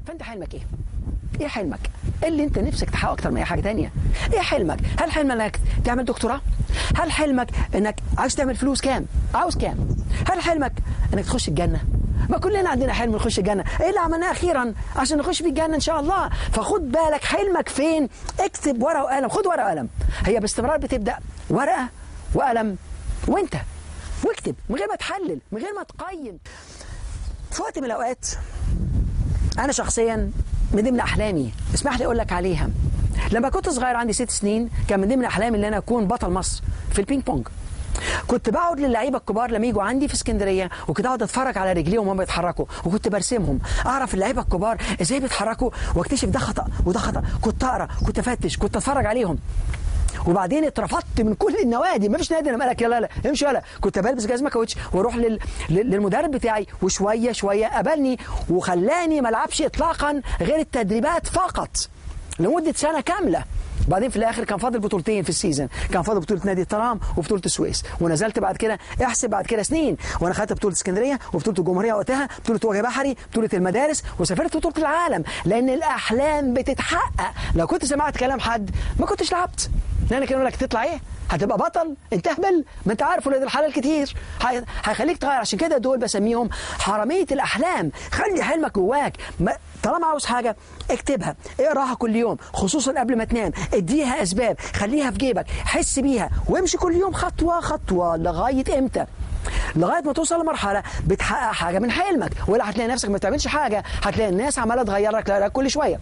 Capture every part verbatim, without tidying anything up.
فانت حلمك ايه؟ ايه حلمك؟ ايه اللي انت نفسك تحققه اكتر من اي حاجه ثانيه؟ ايه حلمك؟ هل حلمك انك تعمل دكتوراه؟ هل حلمك انك عايز تعمل فلوس كام؟ عاوز كام؟ هل حلمك انك تخش الجنه؟ ما كلنا عندنا حلم نخش الجنه، ايه اللي عملناه اخيرا عشان نخش في الجنه ان شاء الله؟ فخد بالك حلمك فين؟ اكتب ورقه وقلم، خد ورقه وقلم، هي باستمرار بتبدا ورقه وقلم وانت واكتب من غير ما تحلل، من غير ما تقيم. في وقت من الاوقات انا شخصيا من ضمن احلامي، اسمح لي اقول لك عليها، لما كنت صغير عندي ست سنين كان من ضمن احلامي ان انا اكون بطل مصر في البينج بونج. كنت بقعد للعيبه الكبار لما يجوا عندي في اسكندريه، وكنت اقعد اتفرج على رجليهم وهم بيتحركوا، وكنت برسمهم، اعرف اللعيبه الكبار ازاي بيتحركوا واكتشف ده خطا وده خطا، كنت اقرا، كنت افتش، كنت اتفرج عليهم. وبعدين اترفضت من كل النوادي، ما فيش نادي لما قال لك يلا لا امشي يلا، كنت بلبس جزمه كاوتش واروح لل... للمدرب بتاعي، وشويه شويه قبلني وخلاني ما العبش اطلاقا غير التدريبات فقط لمده سنه كامله. بعدين في الاخر كان فاضل بطولتين في السيزون، كان فاضل بطوله نادي الترام وبطوله السويس، ونزلت بعد كده احسب بعد كده سنين وانا خدت بطوله اسكندريه وبطوله الجمهوريه وقتها، بطوله وجه بحري، بطوله المدارس، وسافرت بطوله العالم، لان الاحلام بتتحقق. لو كنت سمعت كلام حد ما كنتش لعبت، لان كانوا لك تطلع ايه؟ هتبقى بطل؟ انت اهبل، ما انت عارف ولاد الحلال كتير هيخليك تغير. عشان كده دول بسميهم حراميه الاحلام. خلي حلمك جواك، طالما عاوز حاجه اكتبها، اقراها كل يوم، خصوصا قبل ما تنام، اديها اسباب، خليها في جيبك، حس بيها، وامشي كل يوم خطوه خطوه. لغايه امتى؟ لغايه ما توصل لمرحله بتحقق حاجه من حلمك، ولا هتلاقي نفسك ما بتعملش حاجه، هتلاقي الناس عماله تغير لك كل شويه.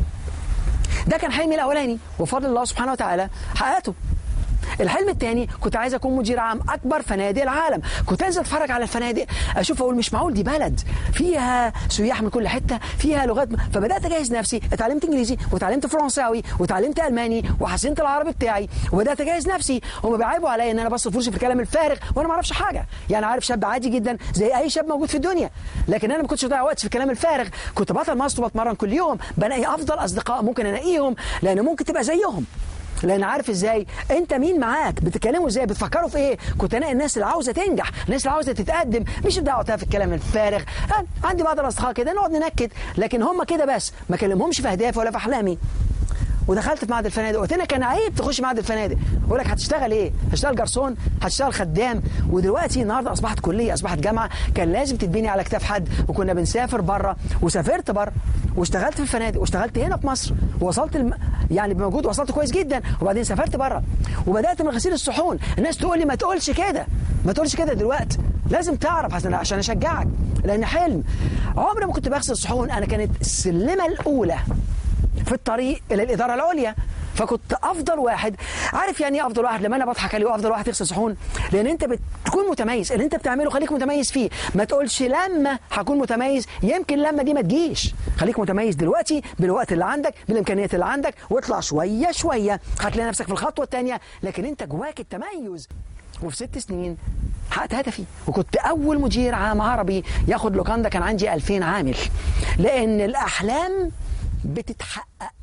ده كان حلمي الاولاني، وفضل الله سبحانه وتعالى حققته. الحلم الثاني كنت عايز اكون مدير عام اكبر فنادق العالم. كنت انزل اتفرج على الفنادق، اشوف اقول مش معقول دي بلد فيها سياح من كل حته، فيها لغات. فبدات اجهز نفسي، اتعلمت انجليزي وتعلمت فرنساوي وتعلمت الماني وحسنت العربي بتاعي، وبدات اجهز نفسي. هم بيعيبوا عليا ان انا بصرف فلوسي في الكلام الفارغ وانا ما اعرفش حاجه. يعني عارف شاب عادي جدا زي اي شاب موجود في الدنيا، لكن انا ما كنتش بضيع وقت في الكلام الفارغ. كنت بطل مصر وبتمرن كل يوم، بلاقي افضل اصدقاء ممكن الاقيهم، لان ممكن تبقى زيهم، لان عارف ازاي انت مين معاك، بتتكلموا ازاي، بتفكروا في ايه. كنت الاقي الناس اللي عاوزه تنجح، الناس اللي عاوزه تتقدم، مش دعوتها في الكلام الفارغ. عندي بعض الاصدقاء كده نقعد ننكد، لكن هم كده بس، ما كلمهمش في اهدافي ولا في احلامي. ودخلت في معهد الفنادق، قلت لنا كان عيب تخش معهد الفنادق، يقول لك هتشتغل ايه؟ هتشتغل جرسون؟ هتشتغل خدام؟ ودلوقتي النهارده اصبحت كليه، اصبحت جامعه، كان لازم تتبني على كتاف حد. وكنا بنسافر بره، وسافرت بره واشتغلت في الفنادق، واشتغلت هنا في مصر، ووصلت الم... يعني بموجود وصلت كويس جدا. وبعدين سافرت بره وبدات من غسيل الصحون. الناس تقول لي ما تقولش كده، ما تقولش كده دلوقتي، لازم تعرف عشان اشجعك، لان حلم. عمري ما كنت بغسل الصحون، انا كانت السلمه الاولى في الطريق الى الاداره العليا. فكنت افضل واحد. عارف يعني ايه افضل واحد؟ لما انا بضحك عليه افضل واحد يغسل صحون، لان انت بتكون متميز. اللي انت بتعمله خليك متميز فيه، ما تقولش لما هكون متميز، يمكن لما دي ما تجيش. خليك متميز دلوقتي بالوقت اللي عندك، بالامكانيات اللي عندك، واطلع شويه شويه، هتلاقي نفسك في الخطوه الثانيه، لكن انت جواك التميز. وفي ست سنين حققت هدفي، وكنت اول مدير عام عربي ياخد لوكاندا، كان عندي ألفين عامل، لان الاحلام بتتحقق.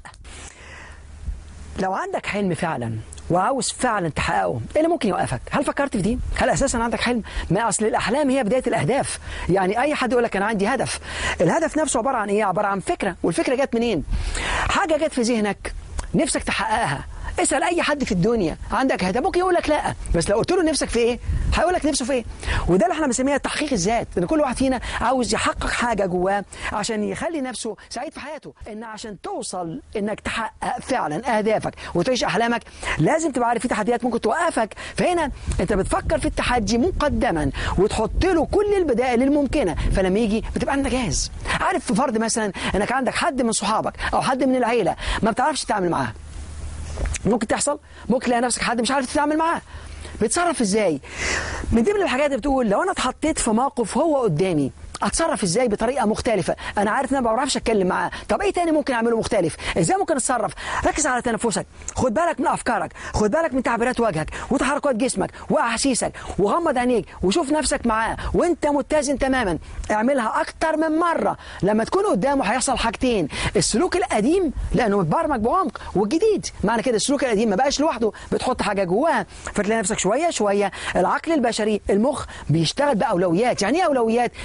لو عندك حلم فعلا وعاوز فعلا تحققه، ايه اللي ممكن يوقفك؟ هل فكرت في دي؟ هل اساسا عندك حلم؟ ما اصل الاحلام هي بدايه الاهداف. يعني اي حد يقول لك انا عندي هدف، الهدف نفسه عباره عن ايه؟ عباره عن فكره، والفكره جت منين؟ حاجه جت في ذهنك نفسك تحققها. اسال اي حد في الدنيا عندك هدف، ممكن يقول لك لا، بس لو قلت له نفسك في ايه هيقول لك نفسه في ايه. وده اللي احنا بنسميها تحقيق الذات، ان كل واحد فينا عاوز يحقق حاجه جواه عشان يخلي نفسه سعيد في حياته. ان عشان توصل انك تحقق فعلا اهدافك وتعيش احلامك، لازم تبقى عارف في تحديات ممكن توقفك. فهنا انت بتفكر في التحدي مقدما وتحط له كل البدائل الممكنه، فلما يجي بتبقى انت جاهز. عارف في فرض مثلا انك عندك حد من صحابك او حد من العيله ما بتعرفش تتعامل معاه، ممكن تحصل، ممكن تلاقي نفسك حد مش عارف تتعامل معاه، بتصرف ازاي؟ من ضمن الحاجات اللي بتقول لو انا اتحطيت في موقف هو قدامي اتصرف ازاي بطريقه مختلفه. انا عارف ان انا ما بعرفش اتكلم معاه، طب ايه تاني ممكن اعمله مختلف؟ ازاي ممكن اتصرف؟ ركز على تنفسك، خد بالك من افكارك، خد بالك من تعبيرات وجهك وتحركات جسمك واحاسيسك، وغمض عينيك وشوف نفسك معاه وانت متزن تماما. اعملها اكتر من مره. لما تكون قدامه هيحصل حاجتين: السلوك القديم لانه متبرمج بعمق، والجديد معنى كده السلوك القديم ما بقاش لوحده، بتحط حاجه جواه، فتلاقي نفسك شويه شويه العقل البشري المخ بيشتغل باولويات. يعني ايه اولويات؟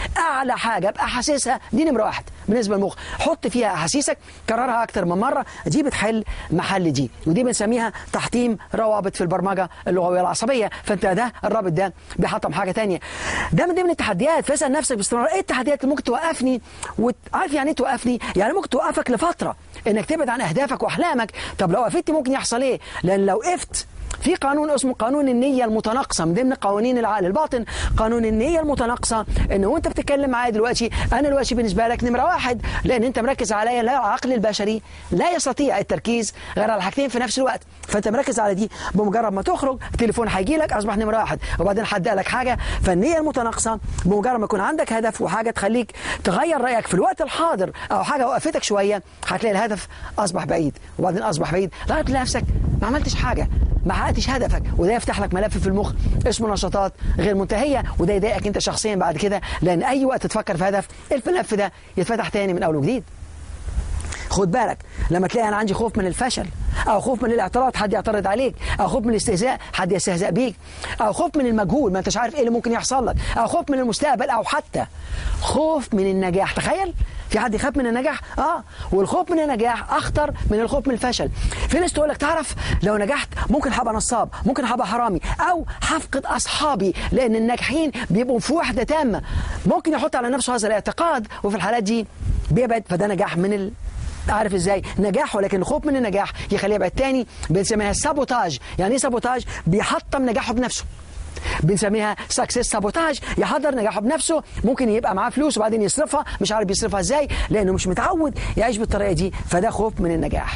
على حاجه ابقى حاسسها، دي نمره واحد بالنسبه للمخ. حط فيها احاسيسك، كررها اكتر من مره، دي بتحل محل دي، ودي بنسميها تحطيم روابط في البرمجه اللغويه العصبيه. فانت ده الرابط ده بيحطم حاجه ثانيه. ده من ضمن التحديات. فاسال نفسك باستمرار ايه التحديات اللي ممكن توقفني؟ وعارف يعني ايه توقفني؟ يعني ممكن توقفك لفتره انك تبعد عن اهدافك واحلامك. طب لو وقفت ممكن يحصل ايه؟ لان لو وقفت في قانون اسمه قانون النية المتناقصة من ضمن قوانين العقل الباطن. قانون النية المتناقصة ان وانت بتتكلم معايا دلوقتي، انا دلوقتي بالنسبة لك نمرة واحد، لان انت مركز عليا. لا، العقل البشري لا يستطيع التركيز غير على حاجتين في نفس الوقت، فانت مركز على دي. بمجرد ما تخرج التليفون هيجي لك، اصبح نمرة واحد، وبعدين حد قال لك حاجة. فالنية المتناقصة بمجرد ما يكون عندك هدف وحاجة تخليك تغير رأيك في الوقت الحاضر، او حاجة وقفتك شوية، هتلاقي الهدف اصبح بعيد، وبعدين اصبح بعيد لغاية تلاقي نفسك ما عملتش حاجة، ما حققتش هدفك. وده يفتح لك ملف في المخ اسمه نشاطات غير منتهيه، وده يضايقك انت شخصيا بعد كده، لان اي وقت تفكر في هدف الملف ده يتفتح تاني من اول وجديد. خد بالك لما تلاقي انا عندي خوف من الفشل، او خوف من الاعتراض حد يعترض عليك، او خوف من الاستهزاء حد يستهزأ بيك، او خوف من المجهول ما انتش عارف ايه اللي ممكن يحصل لك، او خوف من المستقبل، او حتى خوف من النجاح. تخيل في حد يخاف من النجاح؟ اه والخوف من النجاح اخطر من الخوف من الفشل. في ناس تقول لك تعرف لو نجحت ممكن هبقى نصاب، ممكن هبقى حرامي، او هفقد اصحابي، لان الناجحين بيبقوا في وحده تامه. ممكن يحط على نفسه هذا الاعتقاد، وفي الحالات دي بيبعد. فده نجاح من ال... عارف ازاي؟ نجاح، ولكن الخوف من النجاح يخليه يبعد تاني. بنسميها سابوتاج. يعني ايه سابوتاج؟ بيحطم نجاحه بنفسه. بنسميها سكسس سابوتاج، يحضر نجاحه بنفسه. ممكن يبقى معاه فلوس وبعدين يصرفها، مش عارف يصرفها ازاي لانه مش متعود يعيش بالطريقه دي، فده خوف من النجاح.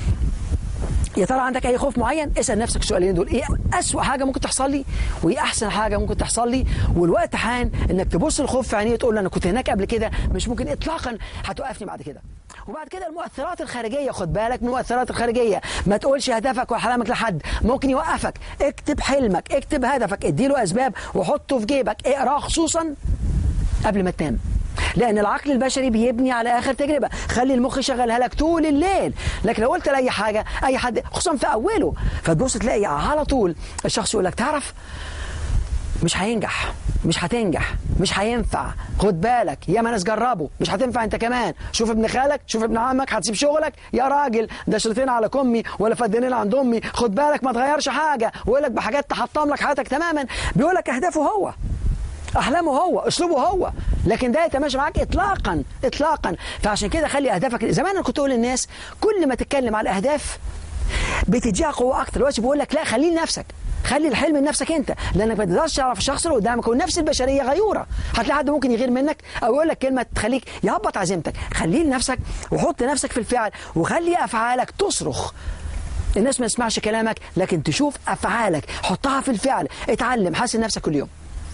يا ترى عندك اي خوف معين؟ اسال نفسك السؤالين دول، ايه اسوأ حاجه ممكن تحصل لي؟ وايه احسن حاجه ممكن تحصل لي؟ والوقت حان انك تبص الخوف في عينيه وتقول له انا كنت هناك قبل كده، مش ممكن اطلاقا هتوقفني بعد كده. وبعد كده المؤثرات الخارجيه، خد بالك من المؤثرات الخارجيه. ما تقولش هدفك واحلامك لحد، ممكن يوقفك. اكتب حلمك، اكتب هدفك، اديله اسباب وحطه في جيبك، اقراه خصوصا قبل ما تنام، لأن العقل البشري بيبني على آخر تجربة. خلي المخ يشغلها لك طول الليل. لكن لو قلت لأي حاجة، أي حد خصوصا في أوله، فتبص تلاقي على طول الشخص يقول لك تعرف مش هينجح، مش هتنجح، مش هينفع. خد بالك يا ما ناس جربوا، مش هتنفع انت كمان. شوف ابن خالك، شوف ابن عمك، هتسيب شغلك يا راجل، ده شريطين على كمي ولا فدانين عند امي. خد بالك ما تغيرش حاجة، ويقول لك بحاجات تحطم لك حياتك تماما. بيقول لك أهدافه هو، احلامه هو، اسلوبه هو، لكن ده يتماشى معاك اطلاقا اطلاقا. فعشان كده خلي اهدافك. زمان انا كنت اقول للناس كل ما تتكلم على الاهداف بتديها قوه اكتر. دلوقتي بقول لك لا، خليه لنفسك، خلي الحلم لنفسك انت، لانك ما تقدرش تعرف الشخص اللي قدامك. والنفس البشريه غيوره، هتلاقي حد ممكن يغير منك او يقول لك كلمه تخليك يهبط عزيمتك. خليه لنفسك وحط نفسك في الفعل، وخلي افعالك تصرخ. الناس ما تسمعش كلامك لكن تشوف افعالك، حطها في الفعل. اتعلم، حاسن نفسك كل يوم.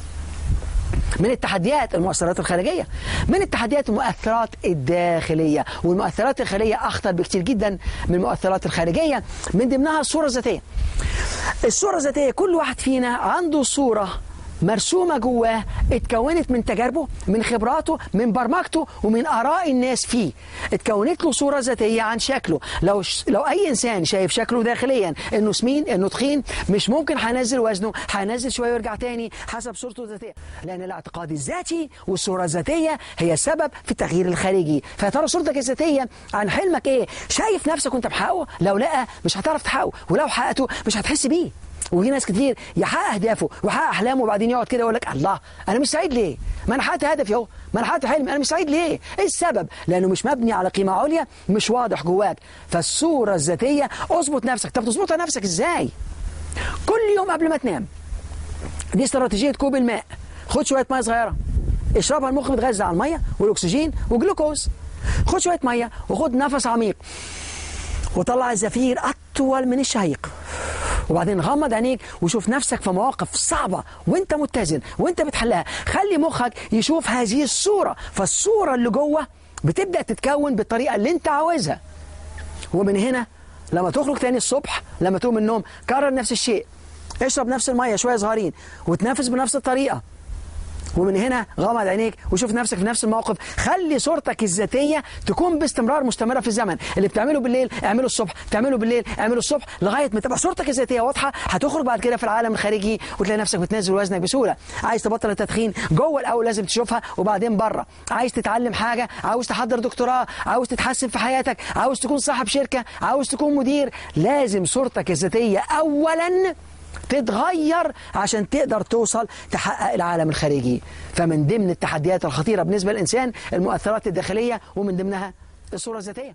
من التحديات المؤثرات الخارجية، من التحديات المؤثرات الداخلية. والمؤثرات الخارجية أخطر بكتير جدا من المؤثرات الخارجية. من ضمنها الصورة الذاتية. الصورة الذاتية، كل واحد فينا عنده صورة مرسومة جواه، اتكونت من تجاربه، من خبراته، من برمجته، ومن آراء الناس فيه. اتكونت له صورة ذاتية عن شكله. لو ش... لو أي إنسان شايف شكله داخليا إنه سمين، إنه تخين، مش ممكن هينزل وزنه، هينزل شوية ويرجع تاني حسب صورته الذاتية. لأن الاعتقاد الذاتي والصورة الذاتية هي السبب في التغيير الخارجي. فيا ترى صورتك الذاتية عن حلمك إيه؟ شايف نفسك وأنت محققه؟ لو لا مش هتعرف تحققه، ولو حققته مش هتحس بيه. وفي ناس كتير يحقق اهدافه ويحقق احلامه وبعدين يقعد كده يقول لك الله انا مش سعيد ليه؟ ما انا حققت هدفي اهو، ما انا حققت حلمي، انا مش سعيد ليه؟ ايه السبب؟ لانه مش مبني على قيمه عليا، مش واضح جواك. فالصوره الذاتيه اظبط نفسك. طب تظبطها نفسك ازاي؟ كل يوم قبل ما تنام، دي استراتيجيه كوب الماء. خد شويه ميه صغيره اشربها، المخ متغذى على الميه والاكسجين والجلوكوز. خد شويه ميه وخد نفس عميق وطلع الزفير اطول من الشهيق، وبعدين غمض عينيك وشوف نفسك في مواقف صعبة وانت متزن وانت بتحلها. خلي مخك يشوف هذه الصورة، فالصورة اللي جوه بتبدأ تتكون بالطريقة اللي انت عاوزها. ومن هنا لما تخرج تاني الصبح، لما تقوم من النوم، كرر نفس الشيء. اشرب نفس المية شوية صغيرين وتنفس بنفس الطريقة، ومن هنا غمض عينيك وشوف نفسك في نفس الموقف. خلي صورتك الذاتيه تكون باستمرار مستمره في الزمن. اللي بتعمله بالليل اعمله الصبح، بتعمله بالليل اعمله الصبح، لغايه ما تبقى صورتك الذاتيه واضحه. هتخرج بعد كده في العالم الخارجي وتلاقي نفسك بتنزل وزنك بسهوله. عايز تبطل التدخين جوه الاول لازم تشوفها وبعدين بره. عايز تتعلم حاجه، عاوز تحضر دكتوراه، عاوز تتحسن في حياتك، عاوز تكون صاحب شركه، عاوز تكون مدير، لازم صورتك الذاتيه اولا تتغير عشان تقدر توصل تحقق العالم الخارجي. فمن ضمن التحديات الخطيرة بالنسبة للإنسان المؤثرات الداخلية، ومن ضمنها الصورة الذاتية.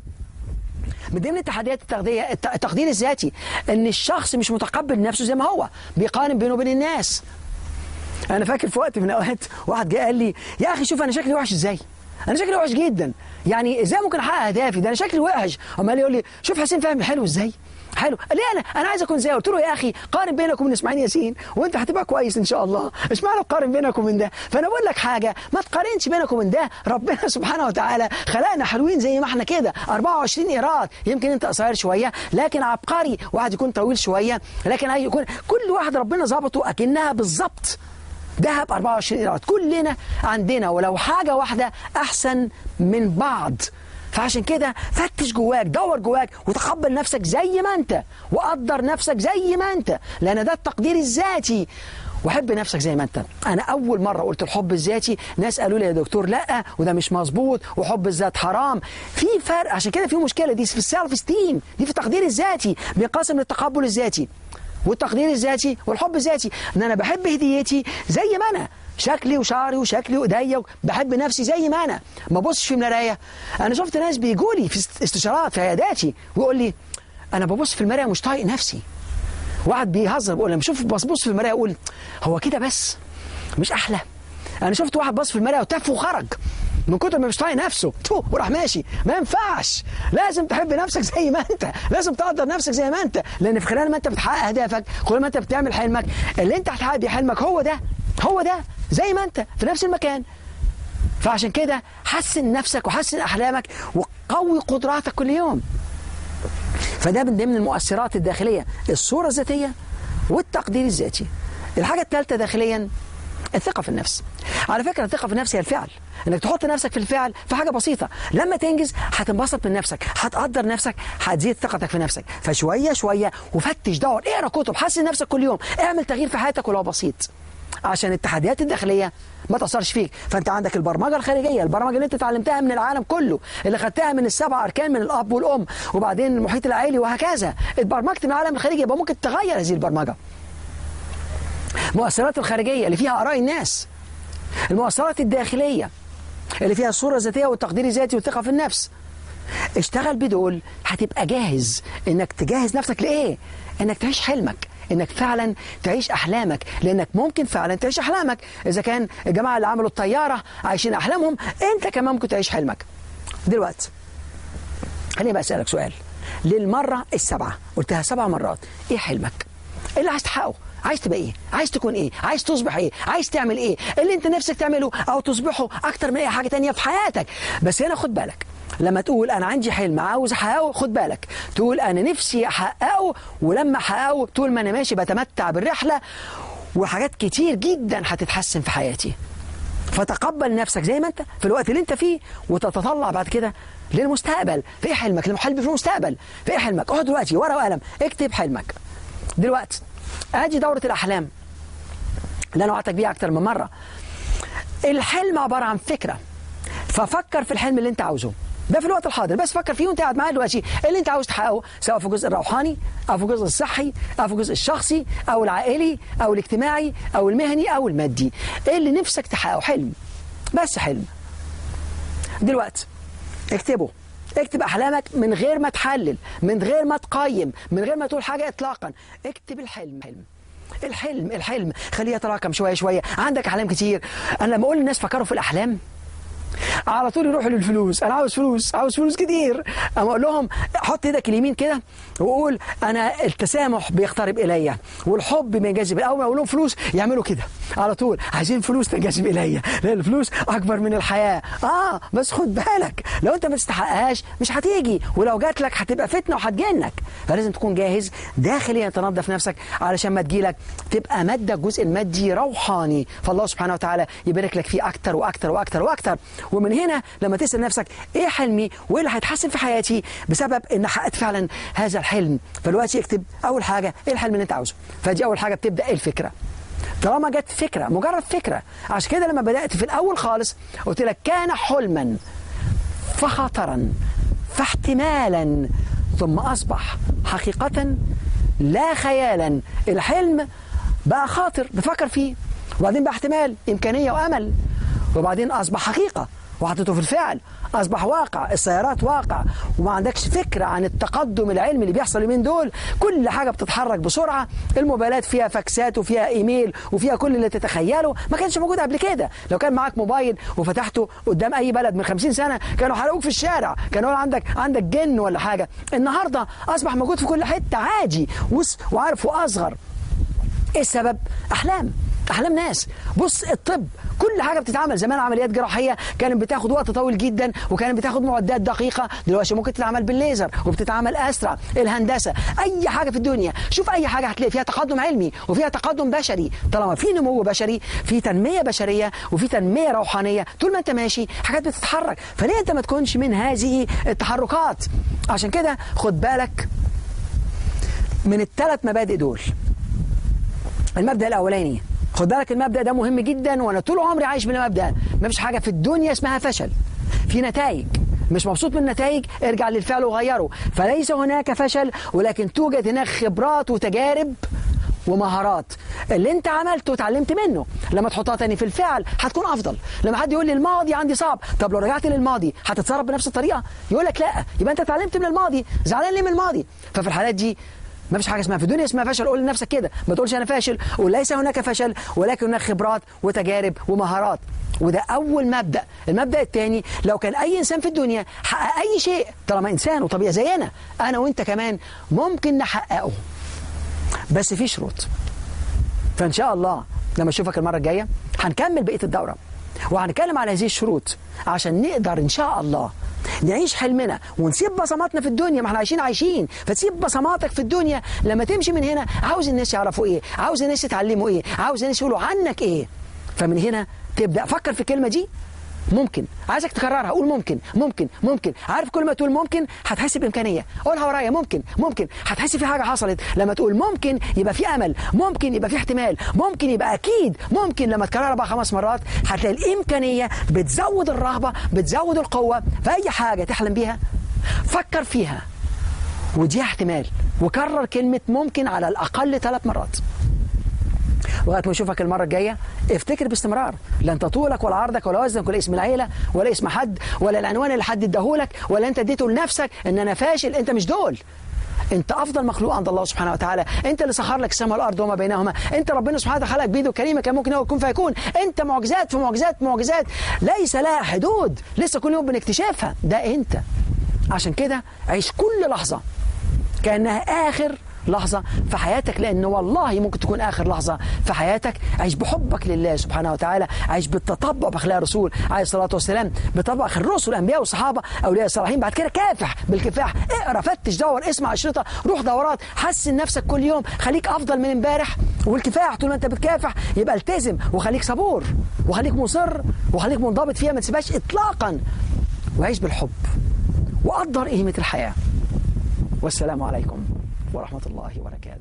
من ضمن التحديات التغذية التقدير الذاتي، ان الشخص مش متقبل نفسه زي ما هو، بيقارن بينه وبين الناس. انا فاكر في وقت من الاوقات واحد جه قال لي يا اخي شوف انا شكلي وحش ازاي، انا شكلي وحش جدا، يعني ازاي ممكن احقق اهدافي ده انا شكلي وحش. عمال يقول لي شوف حسين فهمي حلو ازاي، حلو ليه انا انا عايز اكون زيه. قلت له يا اخي قارن بينك وبين اسماعيل ياسين وانت هتبقى كويس ان شاء الله، اشمعنى تقارن بينك وبين ده؟ فانا بقول لك حاجه، ما تقارنش بينك وبين ده. ربنا سبحانه وتعالى خلقنا حلوين زي ما احنا كده، أربعة وعشرين ايراد. يمكن انت قصير شويه لكن عبقري، واحد يكون طويل شويه لكن هيكون كل واحد ربنا ظبطه اكنها بالظبط ذهب أربعة وعشرين ايراد. كلنا عندنا ولو حاجه واحده احسن من بعض. فعشان كده فتش جواك، دور جواك، وتقبل نفسك زي ما انت، وقدر نفسك زي ما انت، لان ده التقدير الذاتي. وحب نفسك زي ما انت. انا اول مره قلت الحب الذاتي ناس قالوا لي يا دكتور لا وده مش مظبوط وحب الذات حرام. في فرق، عشان كده في مشكله دي في السيلف ستيم، دي في التقدير الذاتي، بينقسم للتقبل الذاتي والتقدير الذاتي والحب الذاتي. ان انا بحب هديتي زي ما انا، شكلي وشعري وشكلي وايديا، بحب نفسي زي ما انا، ما ببصش في المرايه. انا شفت ناس بيجوا لي في استشارات في عياداتي ويقول لي انا ببص في المرايه مش طايق نفسي. واحد بيهزر بيقول لما اشوف ببص في المرايه اقول هو كده بس مش احلى. انا شفت واحد بص في المرايه وتف وخرج من كتر ما مش طايق نفسه تو وراح ماشي. ما ينفعش، لازم تحب نفسك زي ما انت، لازم تقدر نفسك زي ما انت، لان في خلال ما انت بتحقق اهدافك، خلال ما انت بتعمل حلمك، اللي انت هتحقق بيه حلمك هو ده هو ده زي ما انت في نفس المكان. فعشان كده حسن نفسك وحسن احلامك وقوي قدراتك كل يوم. فده من ضمن المؤثرات الداخليه، الصوره الذاتيه والتقدير الذاتي. الحاجه الثالثه داخليا الثقه في النفس. على فكره الثقه في النفس هي الفعل، انك تحط نفسك في الفعل في حاجه بسيطه، لما تنجز هتنبسط من نفسك، هتقدر نفسك، هتزيد ثقتك في نفسك. فشويه شويه وفتش، دور، اقرا كتب، حسن نفسك كل يوم، اعمل تغيير في حياتك ولو بسيط عشان التحديات الداخليه ما تاثرش فيك. فانت عندك البرمجه الخارجيه، البرمجه اللي انت اتعلمتها من العالم كله، اللي خدتها من السبع اركان من الاب والام وبعدين المحيط العائلي وهكذا، اتبرمجت من العالم الخارجي، يبقى ممكن تغير هذه البرمجه. المؤثرات الخارجيه اللي فيها اراء الناس، المؤثرات الداخليه اللي فيها الصوره الذاتيه والتقدير الذاتي والثقه في النفس. اشتغل بدول هتبقى جاهز انك تجهز نفسك لايه؟ انك تعيش حلمك، انك فعلا تعيش احلامك، لانك ممكن فعلا تعيش احلامك. اذا كان الجماعه اللي عملوا الطياره عايشين احلامهم، انت كمان ممكن تعيش حلمك. دلوقتي خليني بقى اسالك سؤال للمره السابعه، قلتها سبع مرات، ايه حلمك؟ ايه اللي عايز تحققه؟ عايز تبقى ايه؟ عايز تكون ايه؟ عايز تصبح ايه؟ عايز تعمل ايه؟ اللي انت نفسك تعمله او تصبحه اكتر من اي حاجه تانية في حياتك. بس هنا خد بالك، لما تقول انا عندي حلم عاوز احققه، خد بالك تقول انا نفسي احققه، ولما احققه طول ما انا ماشي بتمتع بالرحله وحاجات كتير جدا هتتحسن في حياتي. فتقبل نفسك زي ما انت في الوقت اللي انت فيه، وتتطلع بعد كده للمستقبل. في ايه حلمك؟ المحلم في المستقبل. في ايه حلمك؟ اقعد دلوقتي ورقه وقلم اكتب حلمك. دلوقتي ادي دوره الاحلام اللي انا وعدتك بيها اكتر من مره. الحلم عباره عن فكره، ففكر في الحلم اللي انت عاوزه ده في الوقت الحاضر، بس فكر فيه وانت قاعد معايا دلوقتي، اللي انت عاوز تحققه سواء في الجزء الروحاني او في الجزء الصحي او في الجزء الشخصي او العائلي او الاجتماعي او المهني او المادي، ايه اللي نفسك تحققه؟ حلم، بس حلم. دلوقتي اكتبه، اكتب احلامك من غير ما تحلل، من غير ما تقيم، من غير ما تقول حاجه اطلاقا. اكتب الحلم. حلم الحلم الحلم خليه يتراكم شويه شويه. عندك احلام كتير. انا لما اقول للناس فكروا في الاحلام على طول يروحوا للفلوس، انا عاوز فلوس، عاوز فلوس كتير. اما اقول لهم حط ايدك اليمين كده وقول انا التسامح بيقترب الي والحب بينجذب. اول ما اقول لهم فلوس يعملوا كده على طول، عايزين فلوس تنجذب الي لان الفلوس اكبر من الحياه. اه بس خد بالك لو انت ما تستحقهاش مش هتيجي، ولو جات لك هتبقى فتنه وهتجنك. فلازم تكون جاهز داخليا، تنظف نفسك علشان ما تجيلك تبقى ماده الجزء المادي روحاني، فالله سبحانه وتعالى يبارك لك فيه اكتر واكتر واكتر واكتر. ومن هنا لما تسال نفسك ايه حلمي وايه اللي هيتحسن في حياتي بسبب ان حققت فعلا هذا الحلم، فالوقت يكتب اول حاجه ايه الحلم اللي انت عاوزه. فدي اول حاجه بتبدا ايه الفكره. طالما جت فكره، مجرد فكره. عشان كده لما بدات في الاول خالص قلت لك كان حلما فخطرا فاحتمالا ثم اصبح حقيقه لا خيالا. الحلم بقى خاطر بفكر فيه، وبعدين بقى احتمال، امكانيه وامل، وبعدين اصبح حقيقه وحطيته في الفعل، اصبح واقع. السيارات واقع وما عندكش فكره عن التقدم العلمي اللي بيحصل اليومين دول. كل حاجه بتتحرك بسرعه، الموبايلات فيها فاكسات وفيها ايميل وفيها كل اللي تتخيله، ما كانش موجود قبل كده. لو كان معاك موبايل وفتحته قدام اي بلد من خمسين سنه كانوا حرقوك في الشارع، كانوا عندك عندك جن ولا حاجه. النهارده اصبح موجود في كل حته عادي وعارف واصغر. ايه السبب؟ احلام احلام ناس. بص الطب كل حاجه بتتعمل. زمان عمليات جراحيه كانت بتاخد وقت طويل جدا وكانت بتاخد معدات دقيقه، دلوقتي ممكن تتعمل بالليزر وبتتعمل اسرع. الهندسه، اي حاجه في الدنيا، شوف اي حاجه هتلاقي فيها تقدم علمي وفيها تقدم بشري. طالما في نمو بشري، في تنميه بشريه وفي تنميه روحانيه، طول ما انت ماشي حاجات بتتحرك. فليه انت ما تكونش من هذه التحركات؟ عشان كده خد بالك من الثلاث مبادئ دول. المبدأ الأولاني، خد بالك المبدأ ده مهم جدا، وأنا طول عمري عايش بالمبدأ. ما فيش حاجة في الدنيا اسمها فشل، في نتائج. مش مبسوط من النتائج ارجع للفعل وغيره. فليس هناك فشل، ولكن توجد هناك خبرات وتجارب ومهارات. اللي انت عملته وتعلمت منه لما تحطها تاني في الفعل هتكون افضل. لما حد يقول لي الماضي عندي صعب، طب لو رجعت للماضي هتتصرف بنفس الطريقة؟ يقول لك لا، يبقى انت اتعلمت من الماضي، زعلان ليه من الماضي؟ ففي الحالات دي ما فيش حاجه اسمها في الدنيا اسمها فشل. قول لنفسك كده، ما تقولش انا فاشل، قول ليس هناك فشل ولكن هناك خبرات وتجارب ومهارات. وده اول مبدا. المبدا الثاني، لو كان اي انسان في الدنيا حقق اي شيء، طالما انسان وطبيعي زينا انا وانت كمان، ممكن نحققه بس في شروط. فان شاء الله لما اشوفك المره الجايه هنكمل بقيه الدوره وهنتكلم على هذه الشروط عشان نقدر ان شاء الله نعيش حلمنا ونسيب بصماتنا في الدنيا. ما احنا عايشين عايشين فتسيب بصماتك في الدنيا. لما تمشي من هنا عاوز الناس يعرفوا ايه، عاوز الناس يتعلموا ايه، عاوز الناس يقولوا عنك ايه. فمن هنا تبدا فكر في الكلمه دي. ممكن، عايزك تكررها، قول ممكن ممكن ممكن. عارف كل ما تقول ممكن هتحس بامكانيه. قولها ورايا، ممكن ممكن، هتحس في حاجه حصلت. لما تقول ممكن يبقى في امل، ممكن يبقى في احتمال، ممكن يبقى اكيد، ممكن. لما تكررها بقى خمس مرات هتلاقي الامكانيه بتزود الرغبه، بتزود القوه. فاي حاجه تحلم بيها فكر فيها ودي احتمال، وكرر كلمه ممكن على الاقل ثلاث مرات. لغايه ما اشوفك المره الجايه افتكر باستمرار، لا انت طولك ولا عرضك ولا وزنك ولا اسم العيله ولا اسم حد ولا العنوان اللي حد اداهولك ولا انت اديته لنفسك ان انا فاشل. انت مش دول، انت افضل مخلوق عند الله سبحانه وتعالى. انت اللي سخر لك السماء والارض وما بينهما. انت ربنا سبحانه وتعالى خلقك بايده الكريمه كان ممكن هو يكون فيكون. انت معجزات في معجزات معجزات ليس لها حدود، لسه كل يوم بنكتشفها. ده انت. عشان كده عيش كل لحظه كانها اخر لحظة في حياتك، لأن والله ممكن تكون آخر لحظة في حياتك. عيش بحبك لله سبحانه وتعالى، عيش بالتطبع بأخلاق الرسول عليه الصلاة والسلام، بطبع الرسل الأنبياء والصحابة أولياء الصالحين. بعد كده كافح بالكفاح، اقرأ، فتش، دور، اسمع أشرطة، روح دورات، حسن نفسك كل يوم، خليك أفضل من امبارح. والكفاح طول ما أنت بتكافح يبقى التزم وخليك صبور وخليك مصر وخليك منضبط فيها، ما تسيبهاش إطلاقا. وعيش بالحب وقدر قيمة الحياة. والسلام عليكم ورحمة الله وبركاته.